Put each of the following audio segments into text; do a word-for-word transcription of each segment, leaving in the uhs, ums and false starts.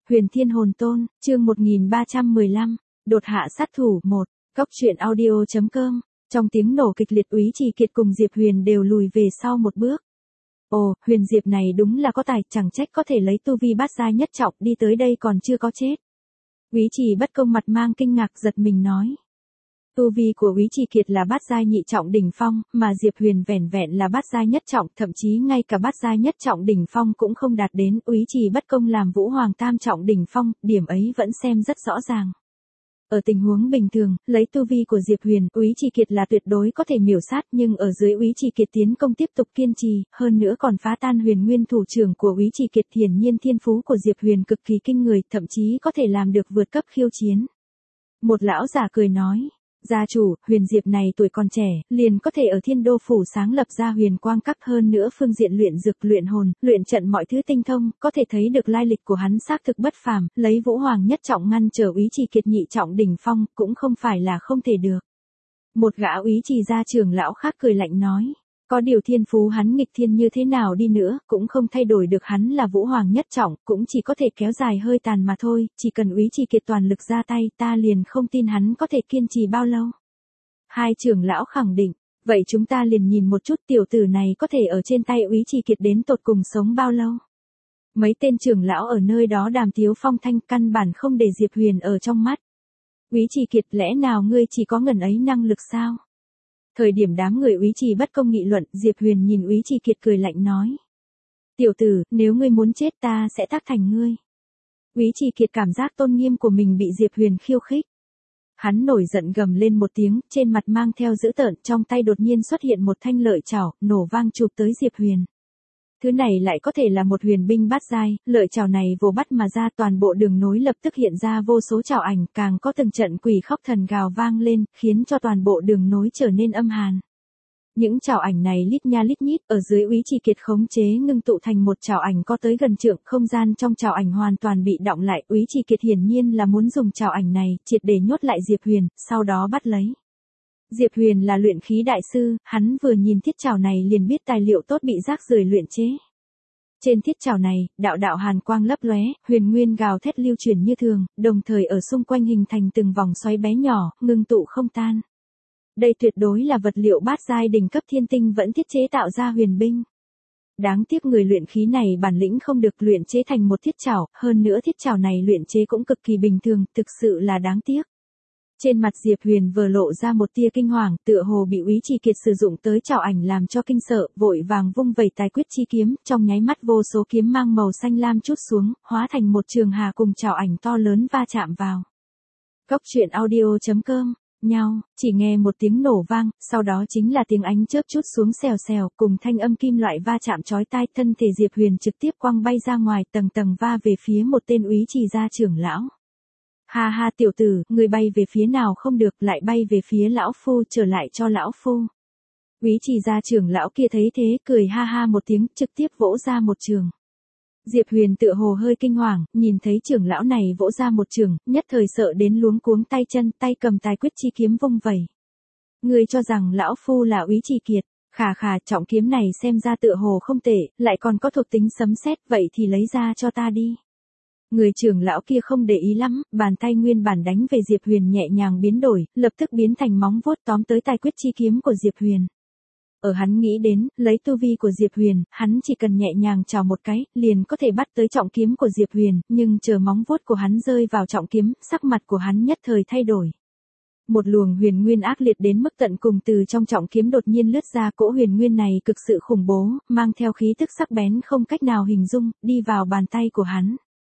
Huyền Thiên Hồn Tôn, chương một nghìn ba trăm mười lăm, đột hạ sát thủ một, Cốc truyện audio.com, trong tiếng nổ kịch liệt Úy Trì Kiệt cùng Diệp Huyền đều lùi về sau một bước. Ồ, Huyền Diệp này đúng là có tài, chẳng trách có thể lấy tu vi bát giai nhất trọng đi tới đây còn chưa có chết. Úy Trì Bất Công mặt mang kinh ngạc giật mình nói. Tu vi của Úy Trì Kiệt là bát giai nhị trọng đỉnh phong, mà Diệp Huyền vẻn vẹn là bát giai nhất trọng, thậm chí ngay cả bát giai nhất trọng đỉnh phong cũng không đạt đến. Úy Trì Bất Công làm Vũ Hoàng tam trọng đỉnh phong, điểm ấy vẫn xem rất rõ ràng. Ở tình huống bình thường, lấy tu vi của Diệp Huyền, Úy Trì Kiệt là tuyệt đối có thể miểu sát, nhưng ở dưới Úy Trì Kiệt tiến công tiếp tục kiên trì, hơn nữa còn phá tan Huyền Nguyên thủ trưởng của Úy Trì Kiệt, hiển nhiên thiên phú của Diệp Huyền cực kỳ kinh người, thậm chí có thể làm được vượt cấp khiêu chiến. Một lão giả cười nói. Gia chủ, Huyền Diệp này tuổi còn trẻ, liền có thể ở Thiên Đô phủ sáng lập ra Huyền Quang Các, hơn nữa phương diện luyện dược, luyện hồn, luyện trận mọi thứ tinh thông, có thể thấy được lai lịch của hắn xác thực bất phàm, lấy Vũ Hoàng nhất trọng ngăn trở Úy Trì Kiệt nhị trọng đỉnh phong, cũng không phải là không thể được. Một gã Úy Trì gia trưởng lão khác cười lạnh nói. Có điều thiên phú hắn nghịch thiên như thế nào đi nữa, cũng không thay đổi được hắn là Vũ Hoàng nhất trọng, cũng chỉ có thể kéo dài hơi tàn mà thôi, chỉ cần Úy Trì Kiệt toàn lực ra tay, ta liền không tin hắn có thể kiên trì bao lâu. Hai trưởng lão khẳng định, vậy chúng ta liền nhìn một chút tiểu tử này có thể ở trên tay Úy Trì Kiệt đến tột cùng sống bao lâu. Mấy tên trưởng lão ở nơi đó đàm tiếu phong thanh, căn bản không để Diệp Huyền ở trong mắt. Úy Trì Kiệt, lẽ nào ngươi chỉ có ngần ấy năng lực sao? Thời điểm đám người Úy Trì Bất Công nghị luận, Diệp Huyền nhìn Úy Trì Kiệt cười lạnh nói. Tiểu tử, nếu ngươi muốn chết ta sẽ tác thành ngươi. Úy Trì Kiệt cảm giác tôn nghiêm của mình bị Diệp Huyền khiêu khích. Hắn nổi giận gầm lên một tiếng, trên mặt mang theo dữ tợn, trong tay đột nhiên xuất hiện một thanh lợi chảo, nổ vang chụp tới Diệp Huyền. Thứ này lại có thể là một huyền binh bát giai, lợi chảo này vồ bắt mà ra, toàn bộ đường nối lập tức hiện ra vô số chảo ảnh, càng có từng trận quỷ khóc thần gào vang lên, khiến cho toàn bộ đường nối trở nên âm hàn. Những chảo ảnh này lít nha lít nhít, ở dưới Úy Trì Kiệt khống chế ngưng tụ thành một chảo ảnh có tới gần trượng, không gian trong chảo ảnh hoàn toàn bị đọng lại. Úy Trì Kiệt hiển nhiên là muốn dùng chảo ảnh này triệt để nhốt lại Diệp Huyền, sau đó bắt lấy. Diệp Huyền là luyện khí đại sư, hắn vừa nhìn thiết chảo này liền biết tài liệu tốt bị rác rưởi luyện chế. Trên thiết chảo này, đạo đạo hàn quang lấp lóe, huyền nguyên gào thét lưu chuyển như thường, đồng thời ở xung quanh hình thành từng vòng xoáy bé nhỏ, ngưng tụ không tan. Đây tuyệt đối là vật liệu bát giai đỉnh cấp thiên tinh vẫn thiết chế tạo ra huyền binh. Đáng tiếc người luyện khí này bản lĩnh không được, luyện chế thành một thiết chảo, hơn nữa thiết chảo này luyện chế cũng cực kỳ bình thường, thực sự là đáng tiếc. Trên mặt Diệp Huyền vừa lộ ra một tia kinh hoàng, tựa hồ bị Úy Trì Kiệt sử dụng tới chảo ảnh làm cho kinh sợ, vội vàng vung vẩy tài quyết chi kiếm, trong nháy mắt vô số kiếm mang màu xanh lam trút xuống, hóa thành một trường hà cùng chảo ảnh to lớn va chạm vào. Cốc truyện audio.com, nhau, chỉ nghe một tiếng nổ vang, sau đó chính là tiếng ánh chớp trút xuống xèo xèo, cùng thanh âm kim loại va chạm chói tai, thân thể Diệp Huyền trực tiếp quăng bay ra ngoài, tầng tầng va về phía một tên Úy Trì gia trưởng lão. Ha ha tiểu tử, người bay về phía nào không được, lại bay về phía lão phu, trở lại cho lão phu. Úy Trì gia trưởng lão kia thấy thế, cười ha ha một tiếng, trực tiếp vỗ ra một trường. Diệp Huyền tựa hồ hơi kinh hoàng, nhìn thấy trưởng lão này vỗ ra một trường, nhất thời sợ đến luống cuống tay chân, tay cầm tài quyết chi kiếm vung vẩy. Người cho rằng lão phu là Úy Trì Kiệt, khà khà, trọng kiếm này xem ra tựa hồ không tệ, lại còn có thuộc tính sấm sét, vậy thì lấy ra cho ta đi. Người trưởng lão kia không để ý lắm, bàn tay nguyên bản đánh về Diệp Huyền nhẹ nhàng biến đổi, lập tức biến thành móng vuốt tóm tới tài quyết chi kiếm của Diệp Huyền. Ở hắn nghĩ đến, lấy tu vi của Diệp Huyền, hắn chỉ cần nhẹ nhàng chào một cái, liền có thể bắt tới trọng kiếm của Diệp Huyền, nhưng chờ móng vuốt của hắn rơi vào trọng kiếm, sắc mặt của hắn nhất thời thay đổi. Một luồng huyền nguyên ác liệt đến mức tận cùng từ trong trọng kiếm đột nhiên lướt ra, cỗ huyền nguyên này cực sự khủng bố, mang theo khí tức sắc bén không cách nào hình dung, đi vào bàn tay của hắn.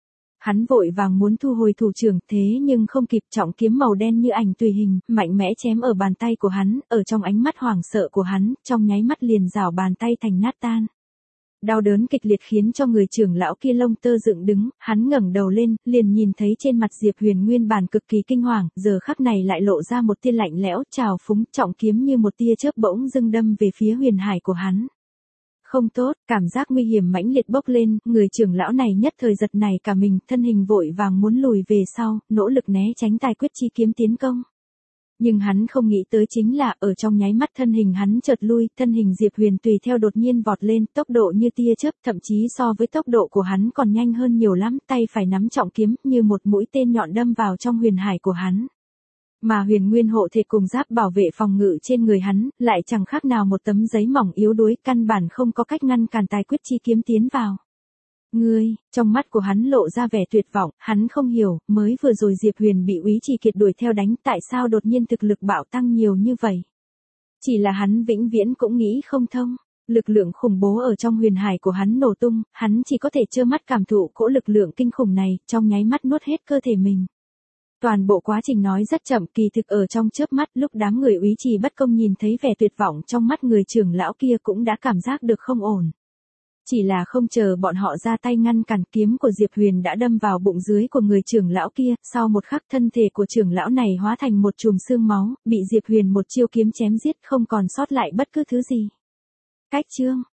Hắn vội vàng muốn thu hồi thủ trưởng, thế nhưng không kịp, trọng kiếm màu đen như ảnh tùy hình, mạnh mẽ chém ở bàn tay của hắn, ở trong ánh mắt hoảng sợ của hắn, trong nháy mắt liền rào bàn tay thành nát tan. Đau đớn kịch liệt khiến cho người trưởng lão kia lông tơ dựng đứng, hắn ngẩng đầu lên, liền nhìn thấy trên mặt Diệp Huyền nguyên bản cực kỳ kinh hoàng, giờ khắc này lại lộ ra một tia lạnh lẽo, trào phúng, trọng kiếm như một tia chớp bỗng dưng đâm về phía huyền hải của hắn. Không tốt, cảm giác nguy hiểm mãnh liệt bốc lên, người trưởng lão này nhất thời giật nảy cả mình, thân hình vội vàng muốn lùi về sau, nỗ lực né tránh tài quyết chi kiếm tiến công. Nhưng hắn không nghĩ tới chính là ở trong nháy mắt thân hình hắn chợt lui, thân hình Diệp Huyền tùy theo đột nhiên vọt lên, tốc độ như tia chớp, thậm chí so với tốc độ của hắn còn nhanh hơn nhiều lắm, tay phải nắm trọng kiếm như một mũi tên nhọn đâm vào trong huyền hải của hắn. Mà huyền nguyên hộ thể cùng giáp bảo vệ phòng ngự trên người hắn, lại chẳng khác nào một tấm giấy mỏng yếu đuối, căn bản không có cách ngăn cản tài quyết chi kiếm tiến vào. Ngươi, trong mắt của hắn lộ ra vẻ tuyệt vọng, hắn không hiểu, mới vừa rồi Diệp Huyền bị Úy Trì Kiệt đuổi theo đánh, tại sao đột nhiên thực lực bạo tăng nhiều như vậy. Chỉ là hắn vĩnh viễn cũng nghĩ không thông, lực lượng khủng bố ở trong huyền hải của hắn nổ tung, hắn chỉ có thể trơ mắt cảm thụ cỗ lực lượng kinh khủng này, trong nháy mắt nuốt hết cơ thể mình. Toàn bộ quá trình nói rất chậm, kỳ thực ở trong chớp mắt, lúc đám người Úy Trì bất công nhìn thấy vẻ tuyệt vọng trong mắt người trưởng lão kia cũng đã cảm giác được không ổn. Chỉ là không chờ bọn họ ra tay ngăn cản, kiếm của Diệp Huyền đã đâm vào bụng dưới của người trưởng lão kia, sau một khắc thân thể của trưởng lão này hóa thành một chùm xương máu, bị Diệp Huyền một chiêu kiếm chém giết không còn sót lại bất cứ thứ gì. Cách chương